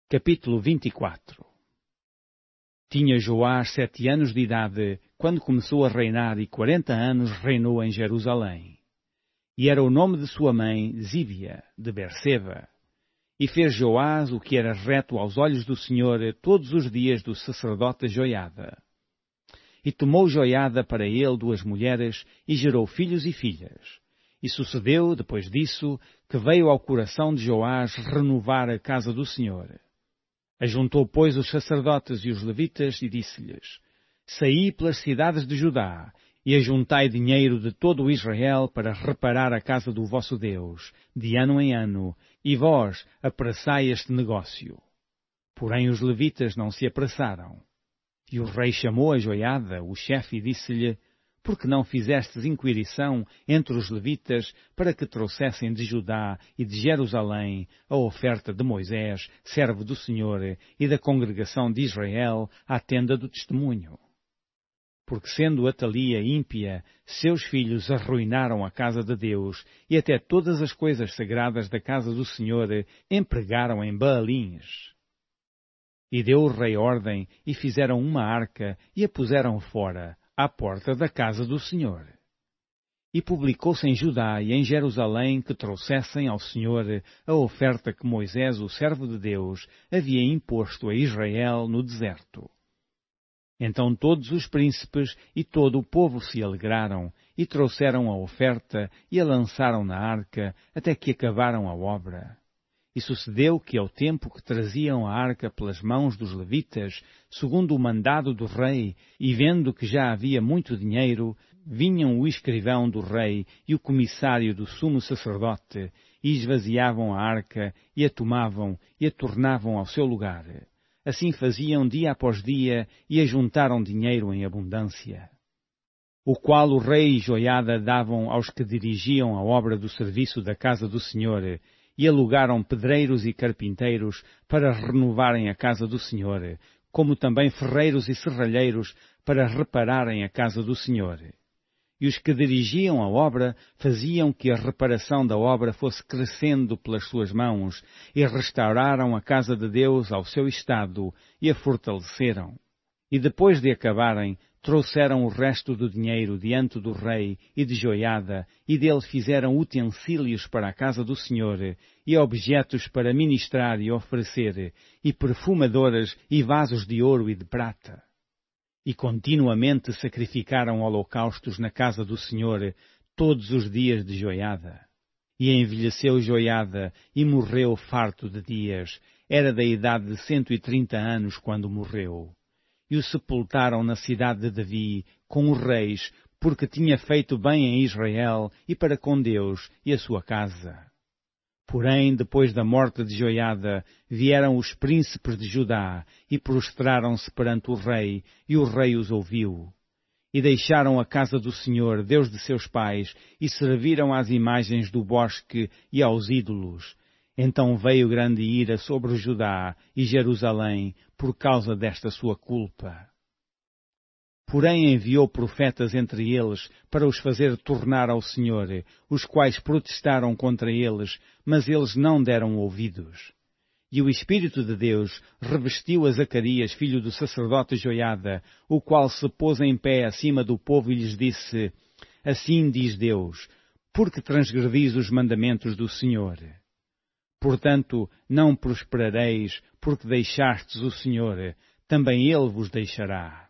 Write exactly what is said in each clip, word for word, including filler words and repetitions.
Capítulo vinte e quatro. Tinha Joás sete anos de idade, quando começou a reinar, e quarenta anos reinou em Jerusalém. E era o nome de sua mãe Zíbia, de Berseba. E fez Joás o que era reto aos olhos do Senhor todos os dias do sacerdote Joiada. E tomou Joiada para ele duas mulheres, e gerou filhos e filhas. E sucedeu, depois disso, que veio ao coração de Joás renovar a casa do Senhor. Ajuntou, pois, os sacerdotes e os levitas e disse-lhes: Saí pelas cidades de Judá e ajuntai dinheiro de todo o Israel para reparar a casa do vosso Deus, de ano em ano, e vós apressai este negócio. Porém os levitas não se apressaram. E o rei chamou a Joiada, o chefe, e disse-lhe: Por que não fizestes inquirição entre os levitas para que trouxessem de Judá e de Jerusalém a oferta de Moisés, servo do Senhor, e da congregação de Israel à tenda do testemunho? Porque sendo Atalia ímpia, seus filhos arruinaram a casa de Deus, e até todas as coisas sagradas da casa do Senhor empregaram em Baalins. E deu o rei ordem, e fizeram uma arca, e a puseram fora, à porta da casa do Senhor. E publicou-se em Judá e em Jerusalém que trouxessem ao Senhor a oferta que Moisés, o servo de Deus, havia imposto a Israel no deserto. Então todos os príncipes e todo o povo se alegraram, e trouxeram a oferta e a lançaram na arca, até que acabaram a obra. E sucedeu que, ao tempo que traziam a arca pelas mãos dos levitas, segundo o mandado do rei, e vendo que já havia muito dinheiro, vinham o escrivão do rei e o comissário do sumo sacerdote, e esvaziavam a arca, e a tomavam, e a tornavam ao seu lugar. Assim faziam dia após dia, e ajuntaram dinheiro em abundância, o qual o rei e Joiada davam aos que dirigiam a obra do serviço da casa do Senhor, e alugaram pedreiros e carpinteiros para renovarem a casa do Senhor, como também ferreiros e serralheiros para repararem a casa do Senhor. E os que dirigiam a obra faziam que a reparação da obra fosse crescendo pelas suas mãos, e restauraram a casa de Deus ao seu estado, e a fortaleceram. E depois de acabarem, trouxeram o resto do dinheiro diante do rei e de Joiada, e dele fizeram utensílios para a casa do Senhor, e objetos para ministrar e oferecer, e perfumadoras e vasos de ouro e de prata. E continuamente sacrificaram holocaustos na casa do Senhor todos os dias de Joiada. E envelheceu Joiada e morreu farto de dias, era da idade de cento e trinta anos quando morreu. E o sepultaram na cidade de Davi, com os reis, porque tinha feito bem em Israel e para com Deus e a sua casa. Porém, depois da morte de Joiada, vieram os príncipes de Judá e prostraram-se perante o rei, e o rei os ouviu. E deixaram a casa do Senhor, Deus de seus pais, e serviram às imagens do bosque e aos ídolos. Então veio grande ira sobre Judá e Jerusalém por causa desta sua culpa. Porém enviou profetas entre eles para os fazer tornar ao Senhor, os quais protestaram contra eles, mas eles não deram ouvidos. E o Espírito de Deus revestiu a Zacarias, filho do sacerdote Joiada, o qual se pôs em pé acima do povo e lhes disse: Assim diz Deus, porque transgredis os mandamentos do Senhor. Portanto, não prosperareis, porque deixastes o Senhor, também Ele vos deixará.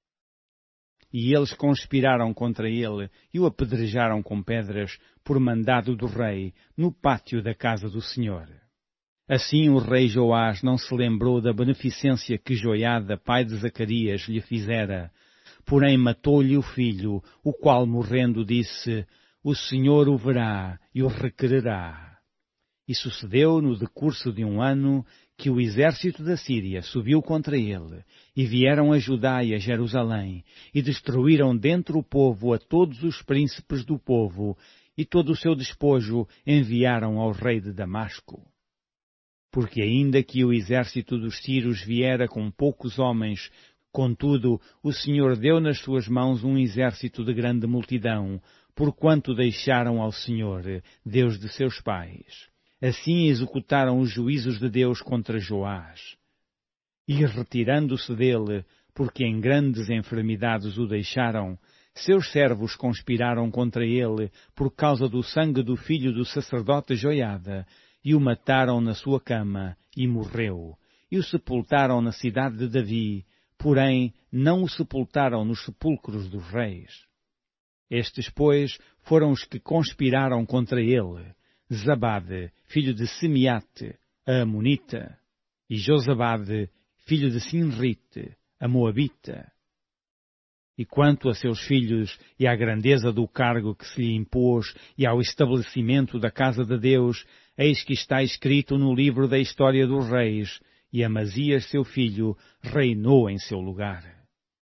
E eles conspiraram contra ele e o apedrejaram com pedras, por mandado do rei, no pátio da casa do Senhor. Assim o rei Joás não se lembrou da beneficência que Joiada, pai de Zacarias, lhe fizera, porém matou-lhe o filho, o qual, morrendo, disse: O Senhor o verá e o requererá. E sucedeu, no decurso de um ano, que o exército da Síria subiu contra ele, e vieram a Judá e a Jerusalém, e destruíram dentre o povo a todos os príncipes do povo, e todo o seu despojo enviaram ao rei de Damasco. Porque ainda que o exército dos sírios viera com poucos homens, contudo, o Senhor deu nas suas mãos um exército de grande multidão, porquanto deixaram ao Senhor, Deus de seus pais. Assim executaram os juízos de Deus contra Joás. E retirando-se dele, porque em grandes enfermidades o deixaram, seus servos conspiraram contra ele por causa do sangue do filho do sacerdote Joiada, e o mataram na sua cama, e morreu. E o sepultaram na cidade de Davi, porém não o sepultaram nos sepulcros dos reis. Estes, pois, foram os que conspiraram contra ele: Zabade, filho de Simeate, a Amonita, e Josabade, filho de Sinrite, a Moabita. E quanto a seus filhos e à grandeza do cargo que se lhe impôs e ao estabelecimento da casa de Deus, eis que está escrito no livro da história dos reis, e Amazias seu filho reinou em seu lugar.